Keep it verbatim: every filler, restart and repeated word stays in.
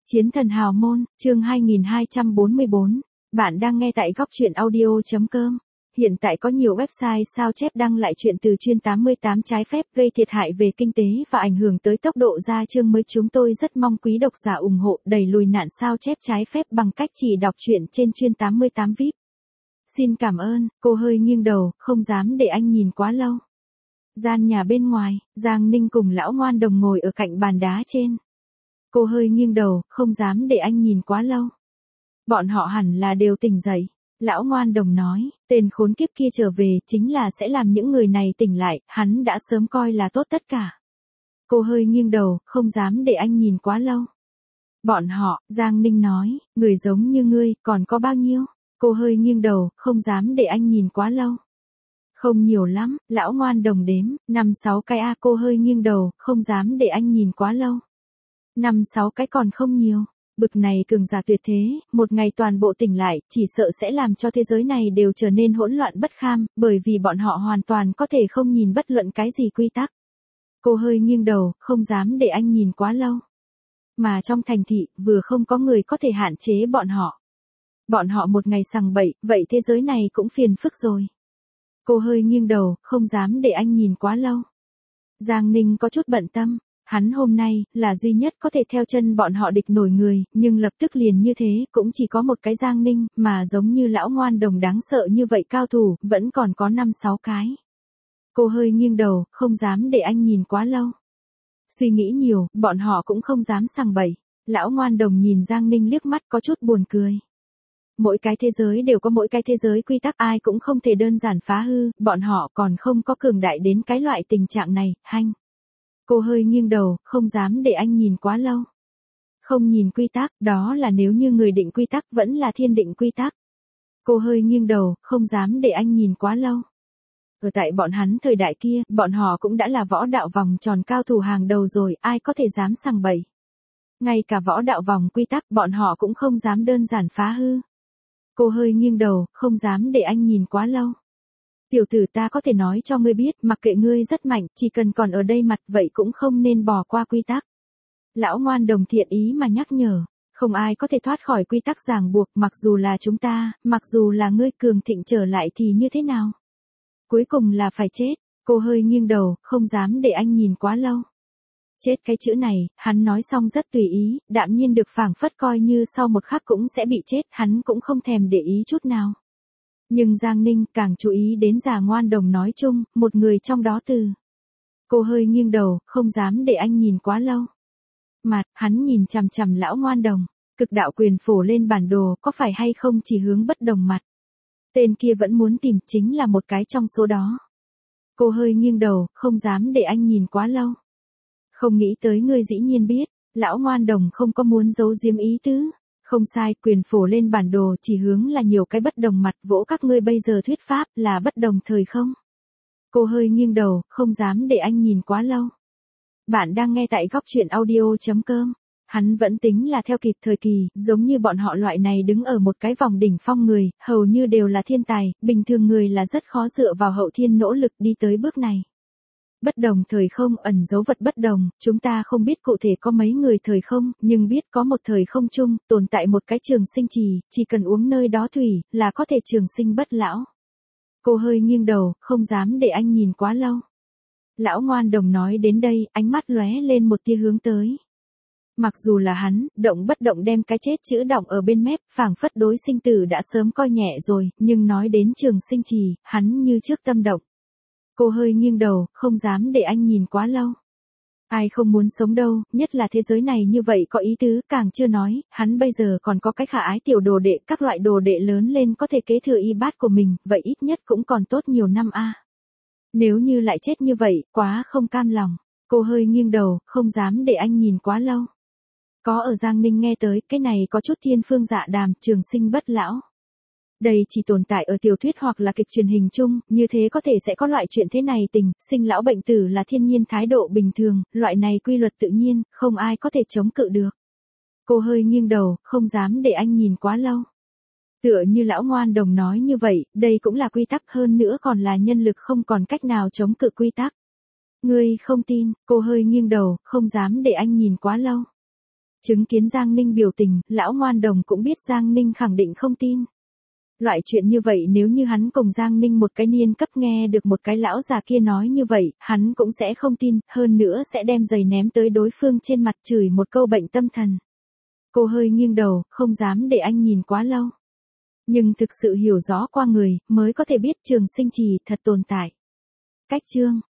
Chiến thần hào môn, chương hai nghìn hai trăm bốn mươi bốn. Bạn đang nghe tại góc truyện audio.com. Hiện tại có nhiều website sao chép đăng lại chuyện từ chuyên tám mươi tám trái phép gây thiệt hại về kinh tế và ảnh hưởng tới tốc độ ra chương mới. Chúng tôi rất mong quý độc giả ủng hộ đẩy lùi nạn sao chép trái phép bằng cách chỉ đọc truyện trên chuyên tám mươi tám vi ai pi. Xin cảm ơn. Cô hơi nghiêng đầu, không dám để anh nhìn quá lâu. Gian nhà bên ngoài, Giang Ninh cùng lão ngoan đồng ngồi ở cạnh bàn đá trên. Cô hơi nghiêng đầu, không dám để anh nhìn quá lâu. Bọn họ hẳn là đều tỉnh dậy. Lão ngoan đồng nói, tên khốn kiếp kia trở về chính là sẽ làm những người này tỉnh lại, hắn đã sớm coi là tốt tất cả. Cô hơi nghiêng đầu, không dám để anh nhìn quá lâu. Bọn họ, Giang Ninh nói, người giống như ngươi, còn có bao nhiêu? Cô hơi nghiêng đầu, không dám để anh nhìn quá lâu. Không nhiều lắm, lão ngoan đồng đếm, năm sáu cái a. Cô hơi nghiêng đầu, không dám để anh nhìn quá lâu. Năm sáu cái còn không nhiều. Bực này cường giả tuyệt thế, một ngày toàn bộ tỉnh lại, chỉ sợ sẽ làm cho thế giới này đều trở nên hỗn loạn bất kham, bởi vì bọn họ hoàn toàn có thể không nhìn bất luận cái gì quy tắc. Cô hơi nghiêng đầu, không dám để anh nhìn quá lâu. Mà trong thành thị, vừa không có người có thể hạn chế bọn họ. Bọn họ một ngày sằng bậy, vậy thế giới này cũng phiền phức rồi. Cô hơi nghiêng đầu, không dám để anh nhìn quá lâu. Giang Ninh có chút bận tâm. Hắn hôm nay, là duy nhất có thể theo chân bọn họ địch nổi người, nhưng lập tức liền như thế, cũng chỉ có một cái Giang Ninh, mà giống như lão ngoan đồng đáng sợ như vậy cao thủ, vẫn còn có năm sáu cái. Cô hơi nghiêng đầu, không dám để anh nhìn quá lâu. Suy nghĩ nhiều, bọn họ cũng không dám sằng bậy. Lão ngoan đồng nhìn Giang Ninh liếc mắt có chút buồn cười. Mỗi cái thế giới đều có mỗi cái thế giới quy tắc, ai cũng không thể đơn giản phá hư, bọn họ còn không có cường đại đến cái loại tình trạng này, hanh. Cô hơi nghiêng đầu, không dám để anh nhìn quá lâu. Không nhìn quy tắc, đó là nếu như người định quy tắc vẫn là thiên định quy tắc. Cô hơi nghiêng đầu, không dám để anh nhìn quá lâu. Ở tại bọn hắn thời đại kia, bọn họ cũng đã là võ đạo vòng tròn cao thủ hàng đầu rồi, ai có thể dám sằng bậy. Ngay cả võ đạo vòng quy tắc, bọn họ cũng không dám đơn giản phá hư. Cô hơi nghiêng đầu, không dám để anh nhìn quá lâu. Tiểu tử, ta có thể nói cho ngươi biết, mặc kệ ngươi rất mạnh, chỉ cần còn ở đây mặt vậy cũng không nên bỏ qua quy tắc. Lão ngoan đồng thiện ý mà nhắc nhở, không ai có thể thoát khỏi quy tắc ràng buộc, mặc dù là chúng ta, mặc dù là ngươi cường thịnh trở lại thì như thế nào? Cuối cùng là phải chết. Cô hơi nghiêng đầu, không dám để anh nhìn quá lâu. Chết cái chữ này, hắn nói xong rất tùy ý, đạm nhiên được phảng phất coi như sau một khắc cũng sẽ bị chết, hắn cũng không thèm để ý chút nào. Nhưng Giang Ninh càng chú ý đến già ngoan đồng nói chung, một người trong đó từ. Cô hơi nghiêng đầu, không dám để anh nhìn quá lâu. Mặt, hắn nhìn chằm chằm lão ngoan đồng, cực đạo quyền phổ lên bản đồ, có phải hay không chỉ hướng bất đồng mặt. Tên kia vẫn muốn tìm, chính là một cái trong số đó. Cô hơi nghiêng đầu, không dám để anh nhìn quá lâu. Không nghĩ tới ngươi dĩ nhiên biết, lão ngoan đồng không có muốn giấu giếm ý tứ. Không sai, quyền phổ lên bản đồ chỉ hướng là nhiều cái bất đồng mặt, vỗ các ngươi bây giờ thuyết pháp là bất đồng thời không? Cô hơi nghiêng đầu, không dám để anh nhìn quá lâu. Bạn đang nghe tại góc truyện audio.com. Hắn vẫn tính là theo kịp thời kỳ, giống như bọn họ loại này đứng ở một cái vòng đỉnh phong người, hầu như đều là thiên tài, bình thường người là rất khó dựa vào hậu thiên nỗ lực đi tới bước này. Bất đồng thời không ẩn dấu vật bất đồng, chúng ta không biết cụ thể có mấy người thời không, nhưng biết có một thời không chung, tồn tại một cái trường sinh trì, chỉ cần uống nơi đó thủy, là có thể trường sinh bất lão. Cô hơi nghiêng đầu, không dám để anh nhìn quá lâu. Lão ngoan đồng nói đến đây, ánh mắt lóe lên một tia hướng tới. Mặc dù là hắn, động bất động đem cái chết chữ đọng ở bên mép, phảng phất đối sinh tử đã sớm coi nhẹ rồi, nhưng nói đến trường sinh trì, hắn như trước tâm động. Cô hơi nghiêng đầu, không dám để anh nhìn quá lâu. Ai không muốn sống đâu, nhất là thế giới này như vậy có ý tứ, càng chưa nói, hắn bây giờ còn có cái khả ái tiểu đồ đệ, các loại đồ đệ lớn lên có thể kế thừa y bát của mình, vậy ít nhất cũng còn tốt nhiều năm a. Nếu như lại chết như vậy, quá không cam lòng. Cô hơi nghiêng đầu, không dám để anh nhìn quá lâu. Có ở Giang Ninh nghe tới, cái này có chút thiên phương dạ đàm, trường sinh bất lão. Đây chỉ tồn tại ở tiểu thuyết hoặc là kịch truyền hình chung, như thế có thể sẽ có loại chuyện thế này tình, sinh lão bệnh tử là thiên nhiên thái độ bình thường, loại này quy luật tự nhiên, không ai có thể chống cự được. Cô hơi nghiêng đầu, không dám để anh nhìn quá lâu. Tựa như lão ngoan đồng nói như vậy, đây cũng là quy tắc, hơn nữa còn là nhân lực không còn cách nào chống cự quy tắc. Ngươi không tin, cô hơi nghiêng đầu, không dám để anh nhìn quá lâu. Chứng kiến Giang Ninh biểu tình, lão ngoan đồng cũng biết Giang Ninh khẳng định không tin. Loại chuyện như vậy nếu như hắn cùng Giang Ninh một cái niên cấp nghe được một cái lão già kia nói như vậy, hắn cũng sẽ không tin, hơn nữa sẽ đem giày ném tới đối phương trên mặt chửi một câu bệnh tâm thần. Cô hơi nghiêng đầu, không dám để anh nhìn quá lâu. Nhưng thực sự hiểu rõ qua người, mới có thể biết Trường Sinh Trì thật tồn tại. Cách chương